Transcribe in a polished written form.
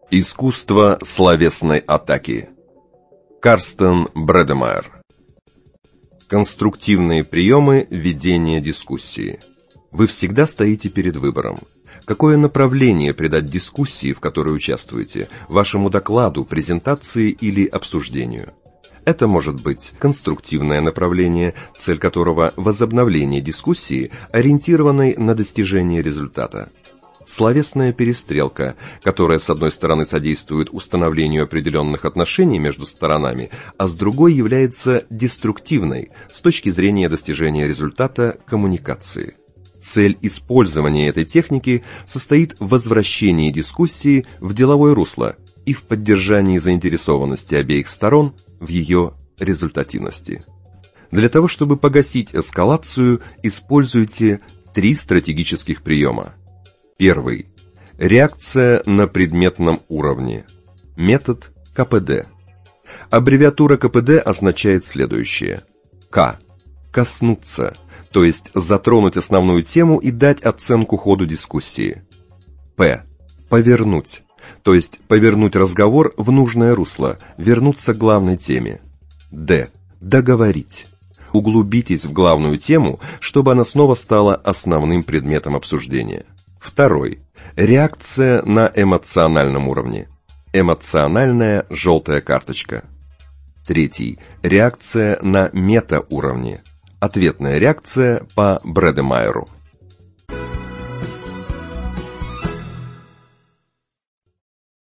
Искусство словесной атаки. Карстен Бредемайер. Конструктивные приемы ведения дискуссии. Вы всегда стоите перед выбором. Какое направление придать дискуссии, в которой участвуете, вашему докладу, презентации или обсуждению? Это может быть конструктивное направление, цель которого – возобновление дискуссии, ориентированной на достижение результата. Словесная перестрелка, которая с одной стороны содействует установлению определенных отношений между сторонами, а с другой является деструктивной с точки зрения достижения результата коммуникации. Цель использования этой техники состоит в возвращении дискуссии в деловое русло и в поддержании заинтересованности обеих сторон в ее результативности. Для того, чтобы погасить эскалацию, используйте 3 стратегических приема. Первый. Реакция на предметном уровне. Метод КПД. Аббревиатура КПД означает следующее. К. Коснуться, то есть затронуть основную тему и дать оценку ходу дискуссии. П. Повернуть, то есть повернуть разговор в нужное русло, вернуться к главной теме. Д. Договорить. Углубитесь в главную тему, чтобы она снова стала основным предметом обсуждения. Второй. Реакция на эмоциональном уровне. Эмоциональная желтая карточка. Третий. Реакция на метауровне. Ответная реакция по Бредемайеру.